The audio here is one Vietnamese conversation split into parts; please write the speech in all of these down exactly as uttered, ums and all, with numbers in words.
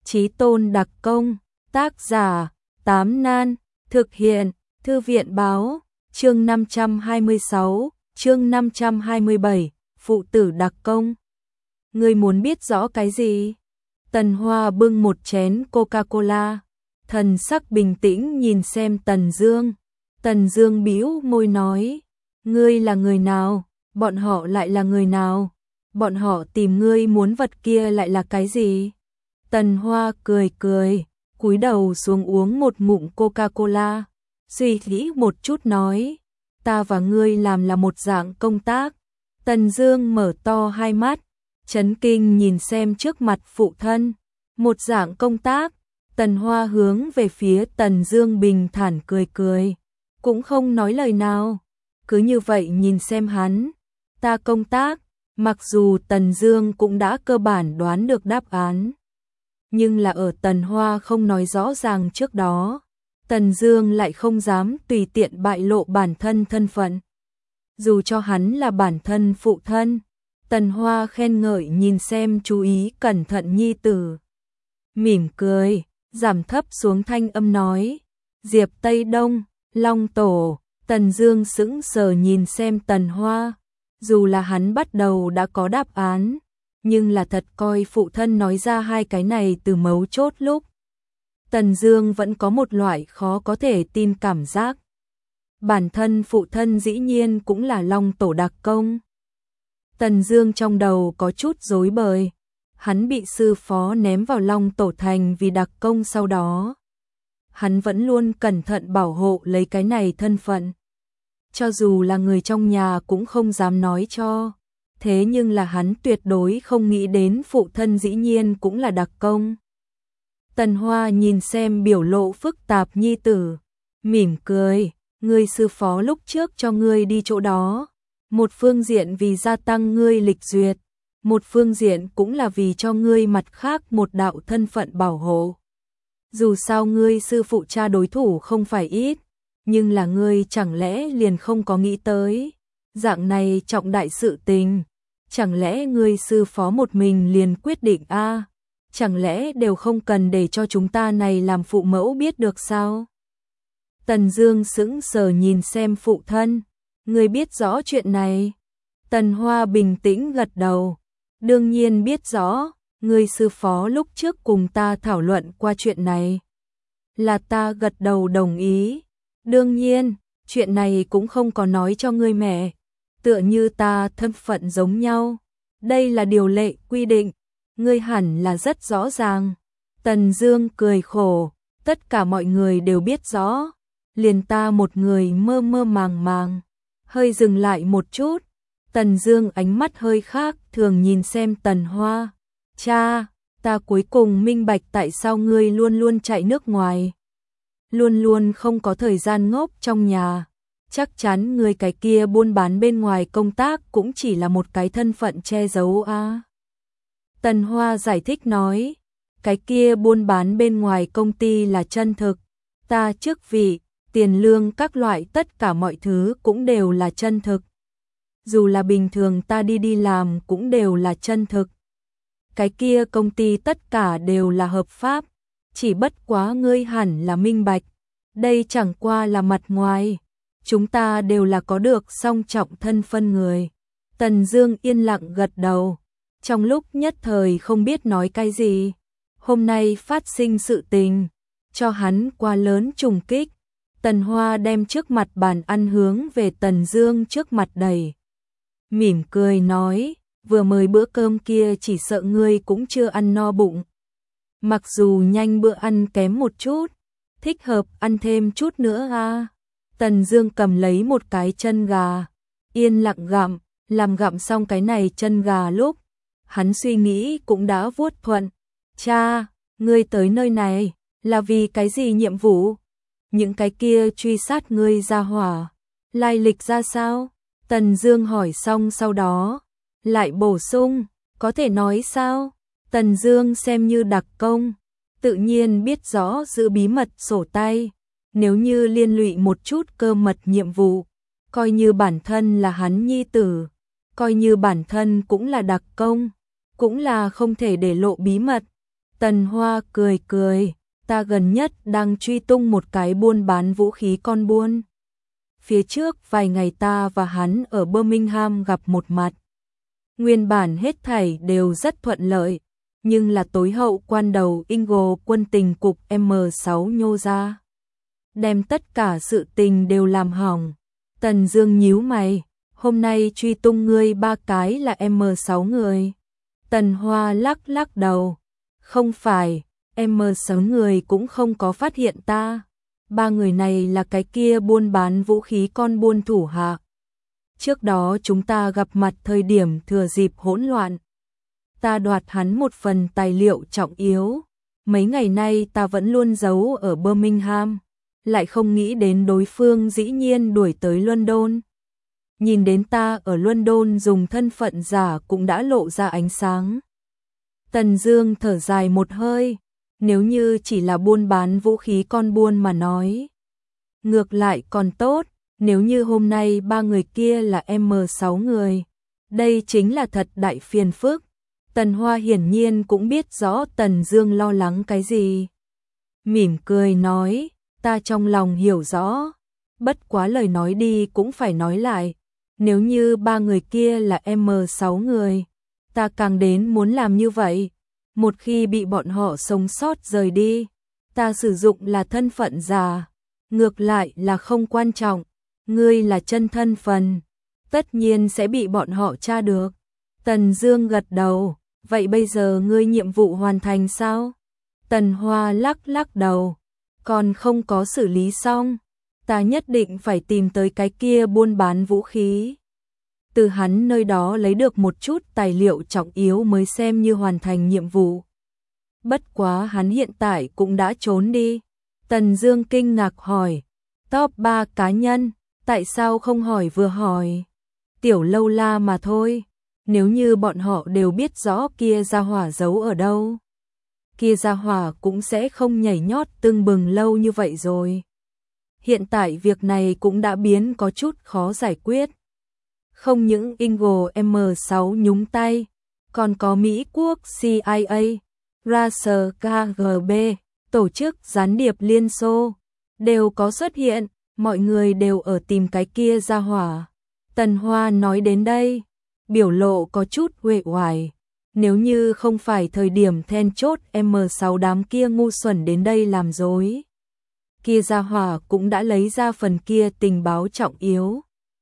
Chí tôn đặc công, tác giả, Tám Nan, thực hiện, Thư viện báo, chương năm trăm hai mươi sáu, chương năm trăm hai mươi bảy, phụ tử đặc công. Ngươi muốn biết rõ cái gì? Tần Hoa bưng một chén Coca-Cola, thần sắc bình tĩnh nhìn xem Tần Dương. Tần Dương bĩu môi nói, ngươi là người nào? Bọn họ lại là người nào? Bọn họ tìm ngươi muốn vật kia lại là cái gì? Tần Hoa cười cười, cúi đầu xuống uống một ngụm Coca-Cola, suy nghĩ một chút nói, ta và ngươi làm là một dạng công tác. Tần Dương mở to hai mắt, chấn kinh nhìn xem trước mặt phụ thân, một dạng công tác. Tần Hoa hướng về phía Tần Dương bình thản cười cười, cũng không nói lời nào, cứ như vậy nhìn xem hắn. Ta công tác, mặc dù Tần Dương cũng đã cơ bản đoán được đáp án, nhưng là ở Tần Hoa không nói rõ ràng trước đó, Tần Dương lại không dám tùy tiện bại lộ bản thân thân phận. Dù cho hắn là bản thân phụ thân, Tần Hoa khen ngợi nhìn xem chú ý cẩn thận nhi tử. Mỉm cười, giảm thấp xuống thanh âm nói, Diệp Tây Đông, Long Tổ. Tần Dương sững sờ nhìn xem Tần Hoa, dù là hắn bắt đầu đã có đáp án, nhưng là thật coi phụ thân nói ra hai cái này từ mấu chốt lúc. Tần Dương vẫn có một loại khó có thể tin cảm giác. Bản thân phụ thân dĩ nhiên cũng là Long Tổ đặc công. Tần Dương trong đầu có chút rối bời, hắn bị sư phó ném vào Long Tổ thành vì đặc công sau đó. Hắn vẫn luôn cẩn thận bảo hộ lấy cái này thân phận. Cho dù là người trong nhà cũng không dám nói cho. Thế nhưng là hắn tuyệt đối không nghĩ đến phụ thân dĩ nhiên cũng là đặc công. Tần Hoa nhìn xem biểu lộ phức tạp nhi tử, mỉm cười, ngươi sư phó lúc trước cho ngươi đi chỗ đó, một phương diện vì gia tăng ngươi lịch duyệt, một phương diện cũng là vì cho ngươi mặt khác một đạo thân phận bảo hộ. Dù sao ngươi sư phụ cha đối thủ không phải ít, nhưng là ngươi chẳng lẽ liền không có nghĩ tới, dạng này trọng đại sự tình, chẳng lẽ ngươi sư phó một mình liền quyết định a? À? Chẳng lẽ đều không cần để cho chúng ta này làm phụ mẫu biết được sao? Tần Dương sững sờ nhìn xem phụ thân, ngươi biết rõ chuyện này? Tần Hoa bình tĩnh gật đầu, đương nhiên biết rõ, ngươi sư phó lúc trước cùng ta thảo luận qua chuyện này. Là ta gật đầu đồng ý. Đương nhiên, chuyện này cũng không có nói cho ngươi mẹ, tựa như ta thân phận giống nhau. Đây là điều lệ quy định, ngươi hẳn là rất rõ ràng. Tần Dương cười khổ, tất cả mọi người đều biết rõ, liền ta một người mơ mơ màng màng. Hơi dừng lại một chút, Tần Dương ánh mắt hơi khác thường nhìn xem Tần Hoa. Cha, ta cuối cùng minh bạch tại sao ngươi luôn luôn chạy nước ngoài, luôn luôn không có thời gian ngốc trong nhà. Chắc chắn ngươi cái kia buôn bán bên ngoài công tác cũng chỉ là một cái thân phận che giấu a. À. Tần Hoa giải thích nói, cái kia buôn bán bên ngoài công ty là chân thực, ta chức vị, tiền lương các loại tất cả mọi thứ cũng đều là chân thực. Dù là bình thường ta đi đi làm cũng đều là chân thực. Cái kia công ty tất cả đều là hợp pháp, chỉ bất quá ngươi hẳn là minh bạch, đây chẳng qua là mặt ngoài, chúng ta đều là có được song trọng thân phân người. Tần Dương yên lặng gật đầu, trong lúc nhất thời không biết nói cái gì. Hôm nay phát sinh sự tình, cho hắn quá lớn trùng kích. Tần Hoa đem trước mặt bàn ăn hướng về Tần Dương trước mặt đẩy, mỉm cười nói, vừa mới bữa cơm kia chỉ sợ ngươi cũng chưa ăn no bụng. Mặc dù nhanh bữa ăn kém một chút, thích hợp ăn thêm chút nữa a. À. Tần Dương cầm lấy một cái chân gà, yên lặng gặm, làm gặm xong cái này chân gà lúc, hắn suy nghĩ cũng đã vuốt thuận. Cha, ngươi tới nơi này, là vì cái gì nhiệm vụ? Những cái kia truy sát ngươi ra hỏa, lai lịch ra sao? Tần Dương hỏi xong sau đó, lại bổ sung, có thể nói sao? Tần Dương xem như đặc công, tự nhiên biết rõ giữ bí mật sổ tay, nếu như liên lụy một chút cơ mật nhiệm vụ, coi như bản thân là hắn nhi tử, coi như bản thân cũng là đặc công, cũng là không thể để lộ bí mật. Tần Hoa cười cười, ta gần nhất đang truy tung một cái buôn bán vũ khí con buôn. Phía trước vài ngày ta và hắn ở Birmingham gặp một mặt. Nguyên bản hết thảy đều rất thuận lợi, nhưng là tối hậu quan đầu Ingo quân tình cục M sáu nhô ra, đem tất cả sự tình đều làm hỏng. Tần Dương nhíu mày, hôm nay truy tung ngươi ba cái là M sáu người. Tần Hoa lắc lắc đầu, không phải, M sáu người cũng không có phát hiện ta. Ba người này là cái kia buôn bán vũ khí con buôn thủ hạ. Trước đó chúng ta gặp mặt thời điểm thừa dịp hỗn loạn. Ta đoạt hắn một phần tài liệu trọng yếu. Mấy ngày nay ta vẫn luôn giấu ở Birmingham, lại không nghĩ đến đối phương dĩ nhiên đuổi tới London. Nhìn đến ta ở London dùng thân phận giả cũng đã lộ ra ánh sáng. Tần Dương thở dài một hơi, nếu như chỉ là buôn bán vũ khí con buôn mà nói, ngược lại còn tốt, nếu như hôm nay ba người kia là M sáu người, đây chính là thật đại phiền phức. Tần Hoa hiển nhiên cũng biết rõ Tần Dương lo lắng cái gì. Mỉm cười nói, ta trong lòng hiểu rõ, bất quá lời nói đi cũng phải nói lại, nếu như ba người kia là M sáu người, ta càng đến muốn làm như vậy. Một khi bị bọn họ sống sót rời đi, ta sử dụng là thân phận giả, ngược lại là không quan trọng, ngươi là chân thân phần, tất nhiên sẽ bị bọn họ tra được. Tần Dương gật đầu, vậy bây giờ ngươi nhiệm vụ hoàn thành sao? Tần Hoa lắc lắc đầu, còn không có xử lý xong, ta nhất định phải tìm tới cái kia buôn bán vũ khí. Từ hắn nơi đó lấy được một chút tài liệu trọng yếu mới xem như hoàn thành nhiệm vụ. Bất quá hắn hiện tại cũng đã trốn đi. Tần Dương kinh ngạc hỏi, top ba cá nhân, tại sao không hỏi vừa hỏi? Tiểu lâu la mà thôi, nếu như bọn họ đều biết rõ kia gia hỏa giấu ở đâu, kia gia hỏa cũng sẽ không nhảy nhót tưng bừng lâu như vậy rồi. Hiện tại việc này cũng đã biến có chút khó giải quyết. Không những Ingo M sáu nhúng tay, còn có Mỹ quốc C I A, Russell K G B, tổ chức gián điệp Liên Xô, đều có xuất hiện, mọi người đều ở tìm cái kia gia hỏa. Tần Hoa nói đến đây, biểu lộ có chút uể oải, nếu như không phải thời điểm then chốt M sáu đám kia ngu xuẩn đến đây làm rối, kia gia hỏa cũng đã lấy ra phần kia tình báo trọng yếu,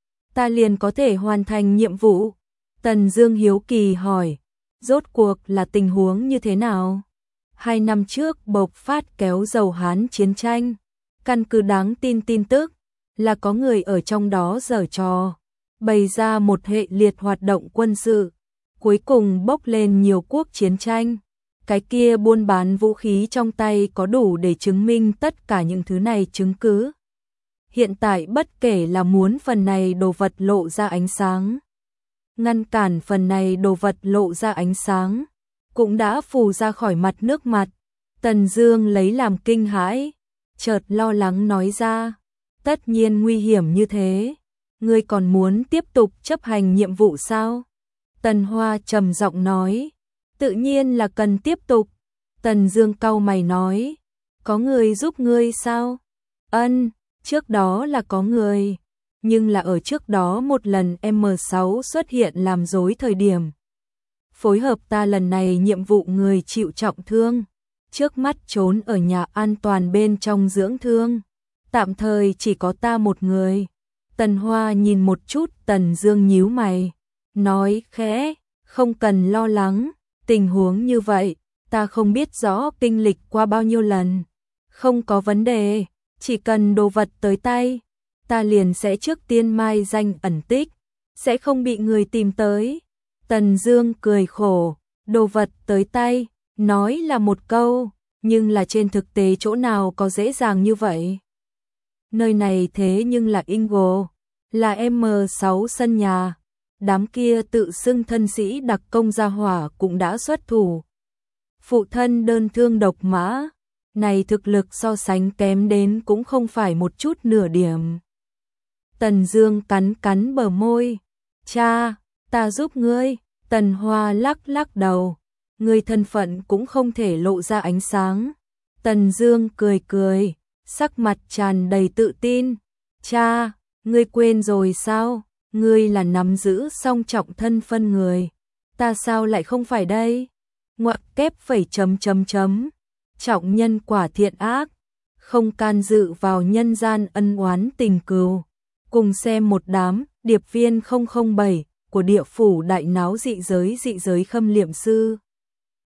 ta liền có thể hoàn thành nhiệm vụ. Tần Dương hiếu kỳ hỏi, rốt cuộc là tình huống như thế nào? Hai năm trước bộc phát kéo dầu Hán chiến tranh, căn cứ đáng tin tin tức là có người ở trong đó giở trò, bày ra một hệ liệt hoạt động quân sự, cuối cùng bốc lên nhiều quốc chiến tranh. Cái kia buôn bán vũ khí trong tay có đủ để chứng minh tất cả những thứ này chứng cứ. Hiện tại bất kể là muốn phần này đồ vật lộ ra ánh sáng, ngăn cản phần này đồ vật lộ ra ánh sáng, cũng đã phù ra khỏi mặt nước mặt. Tần Dương lấy làm kinh hãi, chợt lo lắng nói ra, tất nhiên nguy hiểm như thế, ngươi còn muốn tiếp tục chấp hành nhiệm vụ sao? Tần Hoa trầm giọng nói, tự nhiên là cần tiếp tục. Tần Dương cau mày nói, có người giúp ngươi sao? Ân, trước đó là có người, nhưng là ở trước đó một lần M sáu xuất hiện làm rối thời điểm, phối hợp ta lần này nhiệm vụ người chịu trọng thương, trước mắt trốn ở nhà an toàn bên trong dưỡng thương, tạm thời chỉ có ta một người. Tần Hoa nhìn một chút Tần Dương nhíu mày, nói khẽ, không cần lo lắng, tình huống như vậy, ta không biết rõ kinh lịch qua bao nhiêu lần, không có vấn đề, chỉ cần đồ vật tới tay, ta liền sẽ trước tiên mai danh ẩn tích, sẽ không bị người tìm tới. Tần Dương cười khổ, đồ vật tới tay, nói là một câu, nhưng là trên thực tế chỗ nào có dễ dàng như vậy. Nơi này thế nhưng là Ingo, là M sáu sân nhà, đám kia tự xưng thân sĩ đặc công gia hỏa cũng đã xuất thủ. Phụ thân đơn thương độc mã, này thực lực so sánh kém đến cũng không phải một chút nửa điểm. Tần Dương cắn cắn bờ môi, cha, ta giúp ngươi. Tần Hoa lắc lắc đầu, người thân phận cũng không thể lộ ra ánh sáng. Tần Dương cười cười, sắc mặt tràn đầy tự tin. Cha, ngươi quên rồi sao? Ngươi là nắm giữ song trọng thân phân người. Ta sao lại không phải đây? Ngoặc kép phẩy chấm chấm chấm. Trọng nhân quả thiện ác, không can dự vào nhân gian ân oán tình cừu. Cùng xem một đám điệp viên không không bảy của địa phủ đại náo dị giới dị giới khâm liệm sư.